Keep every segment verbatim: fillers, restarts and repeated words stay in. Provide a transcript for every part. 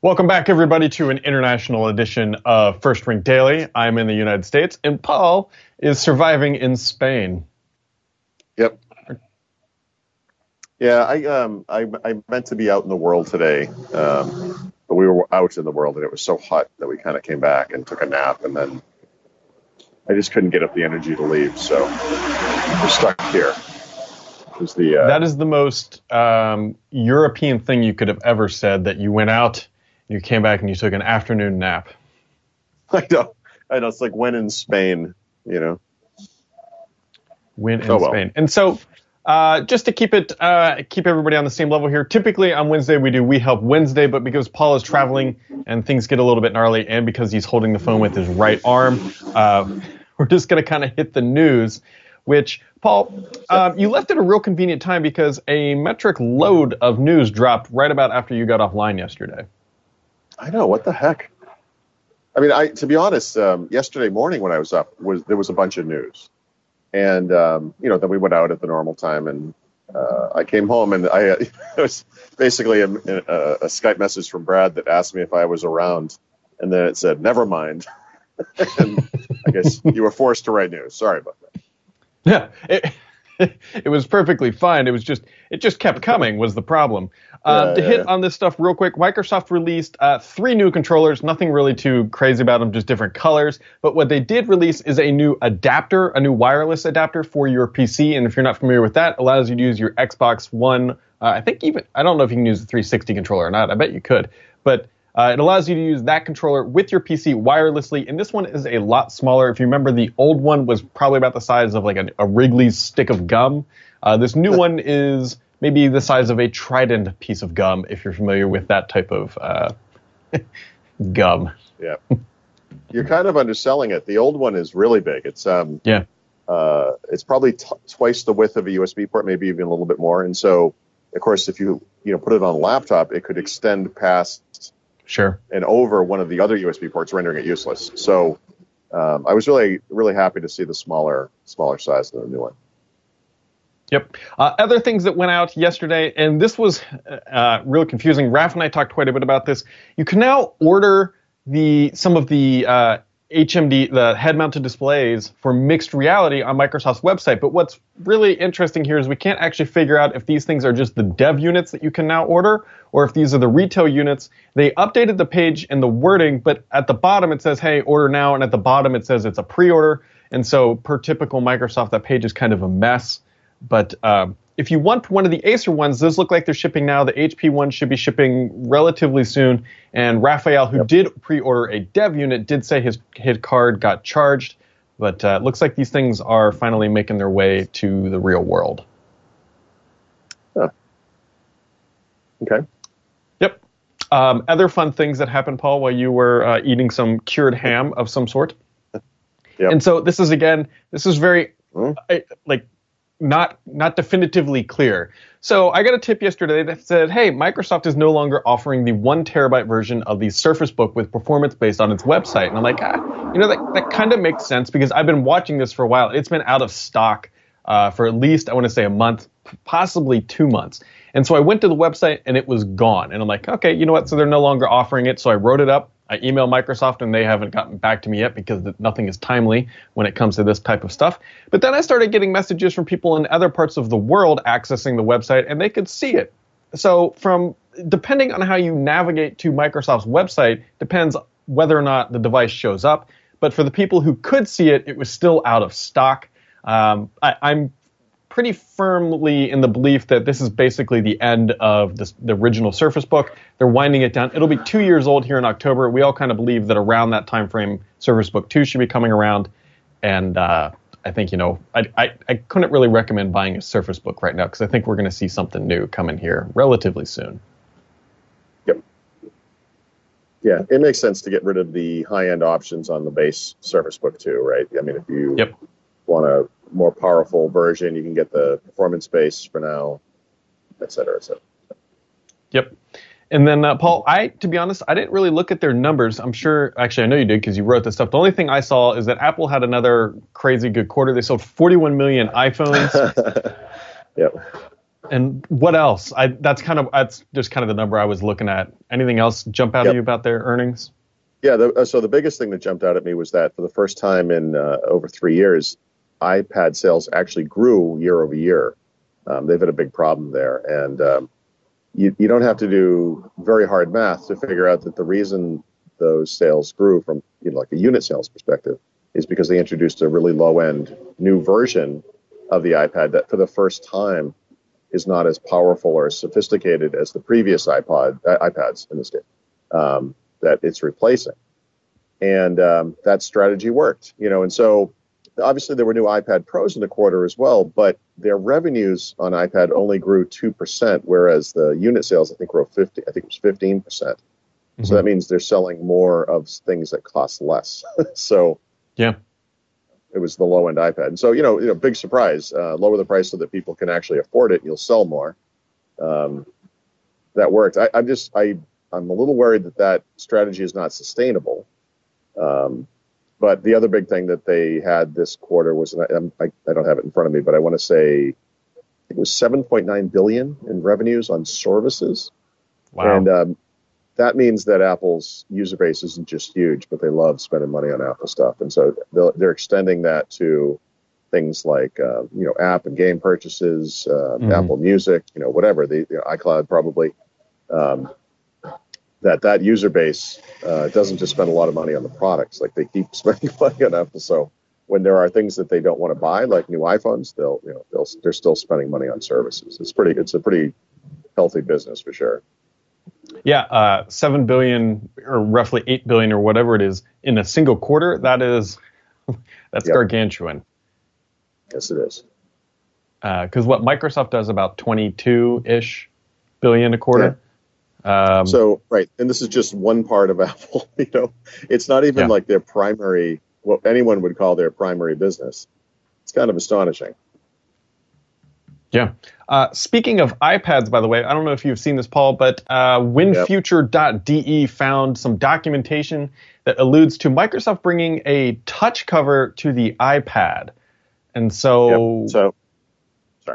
Welcome back, everybody, to an international edition of First Drink Daily. I'm in the United States, and Paul is surviving in Spain. Yep. Yeah, I um I I meant to be out in the world today, um, but we were out in the world, and it was so hot that we kind of came back and took a nap, and then I just couldn't get up the energy to leave, so we're stuck here. Is the uh, that is the most um, European thing you could have ever said, that you went out, you came back, and you took an afternoon nap. I know, I know. It's like when in Spain, you know. When in oh, well. Spain, and so. Uh, just to keep it, uh, keep everybody on the same level here. Typically on Wednesday we do We Help Wednesday, but because Paul is traveling and things get a little bit gnarly, and because he's holding the phone with his right arm, uh, we're just going to kind of hit the news. Which, Paul, uh, you left at a real convenient time because a metric load of news dropped right about after you got offline yesterday. I know, what the heck. I mean, I to be honest, um, yesterday morning when I was up, was there was a bunch of news. And, um, you know, then we went out at the normal time, and uh, I came home, and I it was basically a, a, a Skype message from Brad that asked me if I was around, and then it said, never mind. And I guess you were forced to write news. Sorry about that. Yeah, it, it was perfectly fine. It was just, it just kept coming was the problem. Uh, yeah, to yeah, hit yeah. on this stuff real quick, Microsoft released uh, three new controllers, nothing really too crazy about them, just different colors. But what they did release is a new adapter, a new wireless adapter for your P C. And if you're not familiar with that, it allows you to use your Xbox One. Uh, I think even, I don't know if you can use the three sixty controller or not. I bet you could. But uh, it allows you to use that controller with your P C wirelessly. And this one is a lot smaller. If you remember, the old one was probably about the size of like a, a Wrigley's stick of gum. Uh, this new one is maybe the size of a Trident piece of gum, if you're familiar with that type of uh, gum. Yeah. You're kind of underselling it. The old one is really big. It's um yeah. Uh, it's probably t- twice the width of a U S B port, maybe even a little bit more. And so, of course, if you you know put it on a laptop, it could extend past sure and over one of the other U S B ports, rendering it useless. So um, I was really really happy to see the smaller smaller size of the new one. Yep. Uh, other things that went out yesterday, and this was uh, real confusing. Raph and I talked quite a bit about this. You can now order the some of the uh, H M D, the head-mounted displays for mixed reality on Microsoft's website. But what's really interesting here is we can't actually figure out if these things are just the dev units that you can now order, or if these are the retail units. They updated the page and the wording, but at the bottom it says, hey, order now, and at the bottom it says it's a pre-order. And so per typical Microsoft, that page is kind of a mess. But um, if you want one of the Acer ones, those look like they're shipping now. The H P one should be shipping relatively soon. And Raphael, who yep. did pre-order a dev unit, did say his, his card got charged. But uh, it looks like these things are finally making their way to the real world. Huh. Okay. Yep. Um, other fun things that happened, Paul, while you were uh, eating some cured ham of some sort. Yep. And so this is, again, this is very, mm. I, like, Not not definitively clear. So I got a tip yesterday that said, hey, Microsoft is no longer offering the one terabyte version of the Surface Book with performance based on its website. And I'm like, ah, you know, that, that kind of makes sense because I've been watching this for a while. It's been out of stock uh, for at least, I want to say, a month, possibly two months. And so I went to the website and it was gone. And I'm like, okay, you know what? So they're no longer offering it. So I wrote it up. I emailed Microsoft, and they haven't gotten back to me yet because nothing is timely when it comes to this type of stuff. But then I started getting messages from people in other parts of the world accessing the website, and they could see it. So from depending on how you navigate to Microsoft's website, depends whether or not the device shows up. But for the people who could see it, it was still out of stock. Um, I, I'm pretty firmly in the belief that this is basically the end of this, the original Surface Book. They're winding it down. It'll be two years old here in October. We all kind of believe that around that time frame, Surface Book two should be coming around. And uh, I think, you know, I, I, I couldn't really recommend buying a Surface Book right now because I think we're going to see something new coming here relatively soon. Yep. Yeah, it makes sense to get rid of the high-end options on the base Surface Book two, right? I mean, if you yep. want a more powerful version, you can get the performance base for now, et cetera, et cetera. Yep. And then, uh, Paul, I, to be honest, I didn't really look at their numbers. I'm sure, actually, I know you did because you wrote this stuff. The only thing I saw is that Apple had another crazy good quarter. They sold forty-one million iPhones. Yep. And what else? I that's kind of that's just kind of the number I was looking at. Anything else jump out yep. at you about their earnings? Yeah. The, so the biggest thing that jumped out at me was that for the first time in uh, over three years, iPad sales actually grew year over year. Um, they've had a big problem there, and um, you you don't have to do very hard math to figure out that the reason those sales grew from you know, like a unit sales perspective is because they introduced a really low end new version of the iPad that for the first time is not as powerful or as sophisticated as the previous iPod, uh, iPads in this case, um, that it's replacing. And um, that strategy worked, you know, and so obviously there were new iPad Pros in the quarter as well, but their revenues on iPad only grew two percent, whereas the unit sales, I think, grew fifty, I think it was fifteen percent. Mm-hmm. So that means they're selling more of things that cost less. So yeah. It was the low-end iPad. And so, you know, you know, big surprise. Uh, lower the price so that people can actually afford it, and you'll sell more. Um, that worked. I, I'm just, I, I'm a little worried that that strategy is not sustainable. Um, but the other big thing that they had this quarter was, and I, I, I don't have it in front of me, but I want to say it was seven point nine billion dollars in revenues on services. Wow. And um, that means that Apple's user base isn't just huge, but they love spending money on Apple stuff. And so they're extending that to things like, uh, you know, app and game purchases, uh, mm-hmm. Apple Music, you know, whatever, the, the iCloud probably, um, that that user base uh, doesn't just spend a lot of money on the products. Like they keep spending money on Apple. So when there are things that they don't want to buy, like new iPhones, they'll, you know, they'll, they're still spending money on services. It's pretty, it's a pretty healthy business for sure. Yeah, uh, seven billion or roughly eight billion or whatever it is in a single quarter. That is, that's yep. gargantuan. Yes, it is. Because uh, what Microsoft does about twenty-two ish billion a quarter. Yeah. Um, so right, and this is just one part of Apple. You know, it's not even yeah. like their primary, what anyone would call their primary business. It's kind of astonishing. Yeah. Uh, speaking of iPads, by the way, I don't know if you've seen this, Paul, but uh, WinFuture dot D E found some documentation that alludes to Microsoft bringing a touch cover to the iPad. And so... Yep. So, sorry.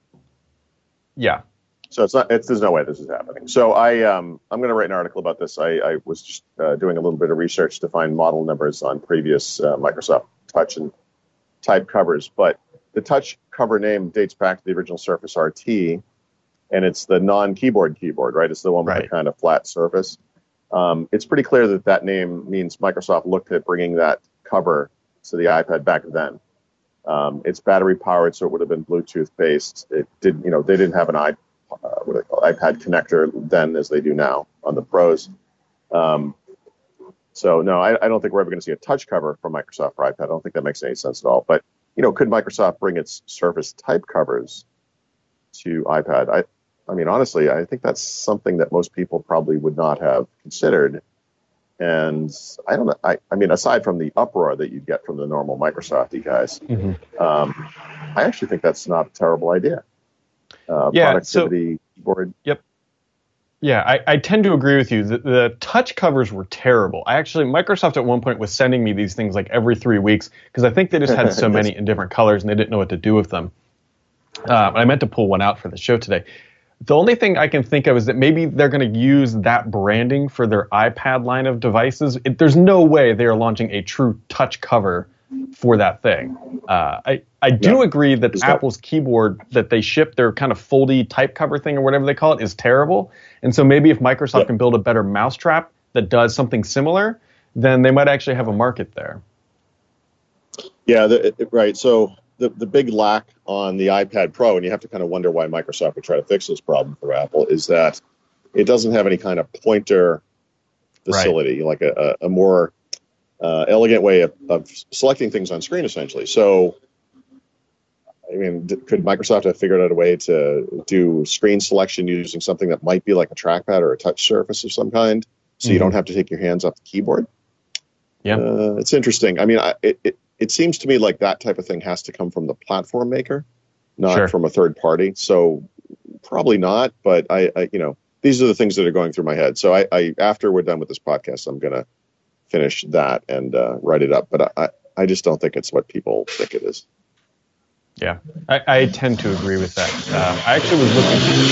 Yeah. So it's not. It's, there's no way this is happening. So I, um, I'm going to write an article about this. I, I was just uh, doing a little bit of research to find model numbers on previous uh, Microsoft Touch and type covers, but the touch cover name dates back to the original Surface R T, and it's the non-keyboard keyboard, right? It's the one with right. the kind of flat surface. Um, it's pretty clear that that name means Microsoft looked at bringing that cover to the iPad back then. Um, it's battery powered, so it would have been Bluetooth based. It did, you know, they didn't have an iP- uh, what do they call it? iPad connector then as they do now on the Pros. Um, so no, I, I don't think we're ever going to see a touch cover from Microsoft for iPad. I don't think that makes any sense at all. But you know, could Microsoft bring its Surface type covers to iPad? I, I mean, honestly, I think that's something that most people probably would not have considered. And I don't know. I, I mean, aside from the uproar that you get from the normal Microsoft guys, mm-hmm. um, I actually think that's not a terrible idea. Uh, yeah, productivity, so, keyboard. Yep. Yeah, I, I tend to agree with you. The, the touch covers were terrible. I actually, Microsoft at one point was sending me these things like every three weeks because I think they just had so many in different colors and they didn't know what to do with them. Uh, I meant to pull one out for the show today. The only thing I can think of is that maybe they're going to use that branding for their iPad line of devices. It, there's no way they are launching a true touch cover for that thing. Uh, I, I do yeah. agree that it's Apple's not. keyboard that they ship, their kind of foldy type cover thing or whatever they call it, is terrible. And so maybe if Microsoft yeah. can build a better mousetrap that does something similar, then they might actually have a market there. Yeah, the, it, right. So the, the big lack on the iPad Pro, and you have to kind of wonder why Microsoft would try to fix this problem for Apple, is that it doesn't have any kind of pointer facility, right. like a, a, a more uh, elegant way of, of selecting things on screen, essentially. So, I mean, d- could Microsoft have figured out a way to do screen selection using something that might be like a trackpad or a touch surface of some kind, so mm-hmm. you don't have to take your hands off the keyboard? Yeah, uh, it's interesting. I mean, I, it, it it seems to me like that type of thing has to come from the platform maker, not sure. from a third party. So probably not. But I, I, you know, these are the things that are going through my head. So I, I after we're done with this podcast, I'm gonna finish that and uh, write it up. But I, I just don't think it's what people think it is. Yeah, I, I tend to agree with that. Um, I actually was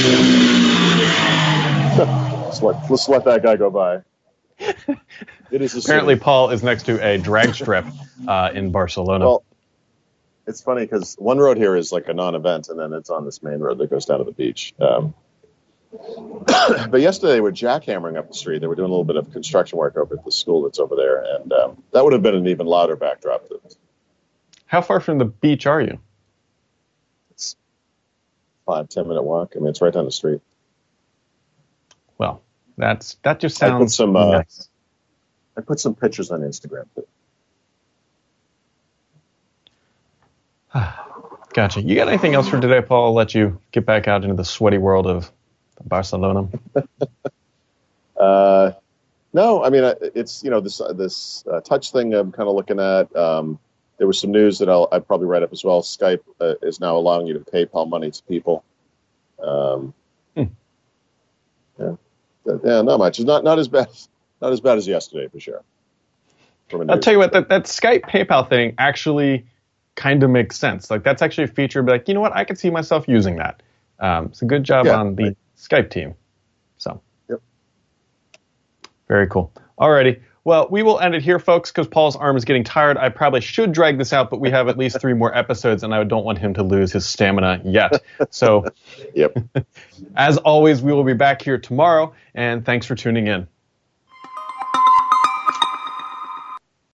looking. let's, let, let's let that guy go by. It is apparently city. Paul is next to a drag strip uh, in Barcelona. Well, it's funny because one road here is like a non-event, and then it's on this main road that goes down to the beach. Um, but yesterday they were jackhammering up the street. They were doing a little bit of construction work over at the school that's over there, and um, that would have been an even louder backdrop. How far from the beach are you? It's five, ten minute walk. I mean, it's right down the street. Well, that's that just sounds I put some, uh, nice. I put some pictures on Instagram too. Gotcha. You got anything else for today, Paul? I'll let you get back out into the sweaty world of Barcelona. uh, no, I mean, it's, you know, this this uh, touch thing I'm kind of looking at. Um, there was some news that I'll I'd probably write up as well. Skype uh, is now allowing you to PayPal money to people. Um, hmm. Yeah, yeah, not much. It's not not as bad, not as bad as yesterday for sure. I'll tell you what, that, that Skype PayPal thing actually kind of makes sense. Like that's actually a feature. But like, you know what? I could see myself using that. Um, it's a good job yeah, on the right. Skype team. So, yep. Very cool. Alrighty. Well, we will end it here, folks, because Paul's arm is getting tired. I probably should drag this out, but we have at least three more episodes, and I don't want him to lose his stamina yet. So, yep. As always, we will be back here tomorrow, and thanks for tuning in.